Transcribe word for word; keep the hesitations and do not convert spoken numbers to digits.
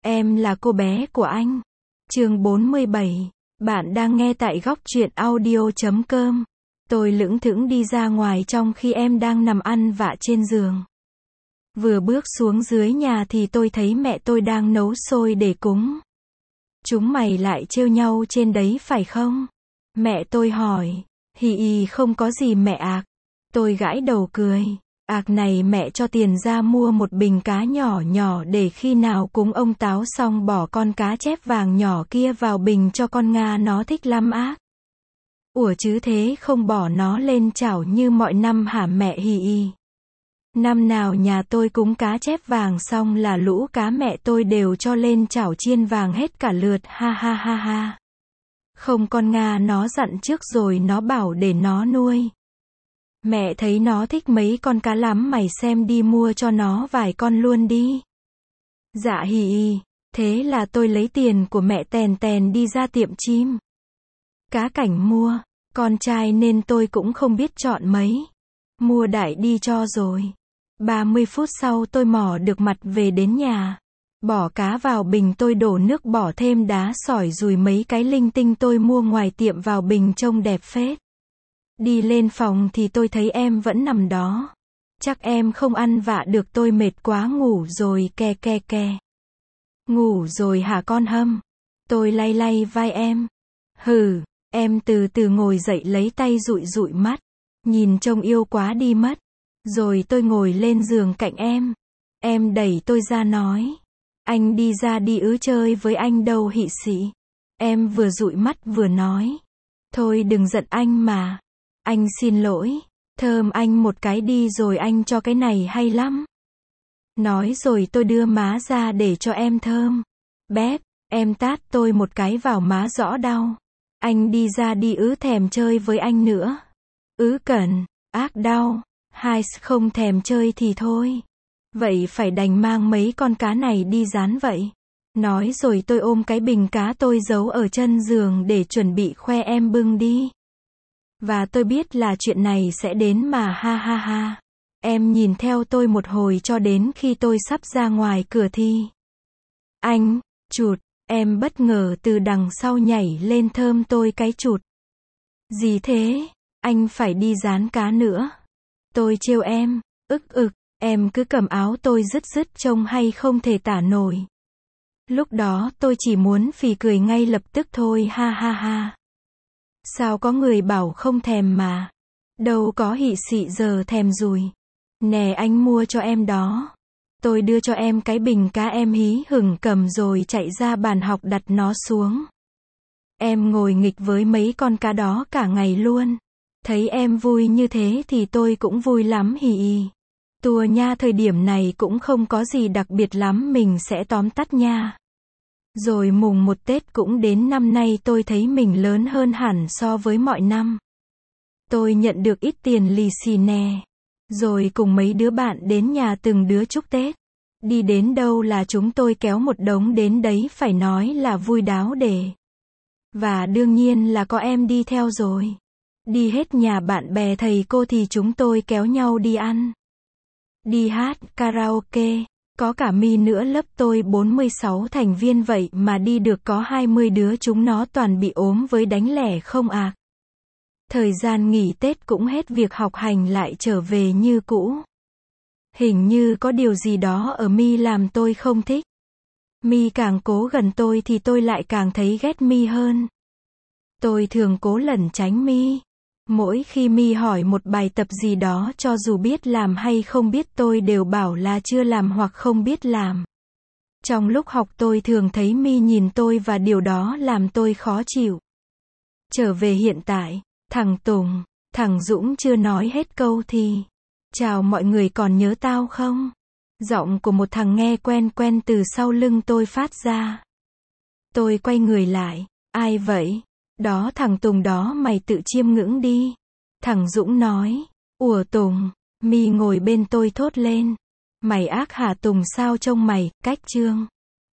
Em là cô bé của anh. Chương bốn mươi bảy. Bạn đang nghe tại góc truyện audio chấm com. Tôi lững thững đi ra ngoài trong khi em đang nằm ăn vạ trên giường. Vừa bước xuống dưới nhà thì tôi thấy mẹ tôi đang nấu xôi để cúng. Chúng mày lại trêu nhau trên đấy phải không? Mẹ tôi hỏi. Hì hì không có gì mẹ ạ. Tôi gãi đầu cười. Ạc này mẹ cho tiền ra mua một bình cá nhỏ nhỏ để khi nào cúng ông Táo xong bỏ con cá chép vàng nhỏ kia vào bình cho con Nga nó thích lắm ác. Ủa chứ thế không bỏ nó lên chảo như mọi năm hả mẹ hì hì? Năm nào nhà tôi cúng cá chép vàng xong là lũ cá mẹ tôi đều cho lên chảo chiên vàng hết cả lượt ha ha ha ha. Không con Nga nó dặn trước rồi nó bảo để nó nuôi. Mẹ thấy nó thích mấy con cá lắm mày xem đi mua cho nó vài con luôn đi. Dạ hì hì, thế là tôi lấy tiền của mẹ tèn tèn đi ra tiệm chim. Cá cảnh mua, con trai nên tôi cũng không biết chọn mấy. Mua đại đi cho rồi. ba mươi phút sau tôi mò được mặt về đến nhà. Bỏ cá vào bình tôi đổ nước bỏ thêm đá sỏi rùi mấy cái linh tinh tôi mua ngoài tiệm vào bình trông đẹp phết. Đi lên phòng thì tôi thấy em vẫn nằm đó. Chắc em không ăn vạ được tôi mệt quá ngủ rồi ke ke ke. Ngủ rồi hả con Hâm? Tôi lay lay vai em. Hừ, em từ từ ngồi dậy lấy tay dụi dụi mắt. Nhìn trông yêu quá đi mất. Rồi tôi ngồi lên giường cạnh em. Em đẩy tôi ra nói. Anh đi ra đi ứ chơi với anh đâu hị xị. Em vừa dụi mắt vừa nói. Thôi đừng giận anh mà. Anh xin lỗi. Thơm anh một cái đi rồi anh cho cái này hay lắm. Nói rồi tôi đưa má ra để cho em thơm. Bép, em tát tôi một cái vào má rõ đau. Anh đi ra đi ứ thèm chơi với anh nữa. Ứ cẩn, ác đau. Hai không thèm chơi thì thôi. Vậy phải đành mang mấy con cá này đi rán vậy. Nói rồi tôi ôm cái bình cá tôi giấu ở chân giường để chuẩn bị khoe em bưng đi. Và tôi biết là chuyện này sẽ đến mà ha ha ha. Em nhìn theo tôi một hồi cho đến khi tôi sắp ra ngoài cửa thì. Anh, chụt, em bất ngờ từ đằng sau nhảy lên thơm tôi cái chụt. Gì thế? Anh phải đi rán cá nữa. Tôi trêu em, ức ực, em cứ cầm áo tôi dứt dứt trông hay không thể tả nổi. Lúc đó tôi chỉ muốn phì cười ngay lập tức thôi ha ha ha. Sao có người bảo không thèm mà. Đâu có hị xị giờ thèm rùi. Nè anh mua cho em đó. Tôi đưa cho em cái bình cá em hí hửng cầm rồi chạy ra bàn học đặt nó xuống. Em ngồi nghịch với mấy con cá đó cả ngày luôn. Thấy em vui như thế thì tôi cũng vui lắm hì hì. Tua nha thời điểm này cũng không có gì đặc biệt lắm mình sẽ tóm tắt nha. Rồi mùng một Tết cũng đến năm nay tôi thấy mình lớn hơn hẳn so với mọi năm. Tôi nhận được ít tiền lì xì nè. Rồi cùng mấy đứa bạn đến nhà từng đứa chúc Tết. Đi đến đâu là chúng tôi kéo một đống đến đấy phải nói là vui đáo để. Và đương nhiên là có em đi theo rồi. Đi hết nhà bạn bè thầy cô thì chúng tôi kéo nhau đi ăn. Đi hát, karaoke. Có cả Mi nữa lớp tôi bốn mươi sáu thành viên vậy mà đi được có hai mươi đứa chúng nó toàn bị ốm với đánh lẻ không à. Thời gian nghỉ Tết cũng hết việc học hành lại trở về như cũ. Hình như có điều gì đó ở Mi làm tôi không thích. Mi càng cố gần tôi thì tôi lại càng thấy ghét Mi hơn. Tôi thường cố lẩn tránh Mi. Mỗi khi Mi hỏi một bài tập gì đó cho dù biết làm hay không biết tôi đều bảo là chưa làm hoặc không biết làm. Trong lúc học tôi thường thấy Mi nhìn tôi và điều đó làm tôi khó chịu. Trở về hiện tại, thằng Tùng, thằng Dũng chưa nói hết câu thì. Chào mọi người còn nhớ tao không? Giọng của một thằng nghe quen quen từ sau lưng tôi phát ra. Tôi quay người lại. Ai vậy? Đó thằng Tùng đó mày tự chiêm ngưỡng đi. Thằng Dũng nói. Ủa Tùng. Mi ngồi bên tôi thốt lên. Mày ác hả Tùng sao trông mày, cách trương.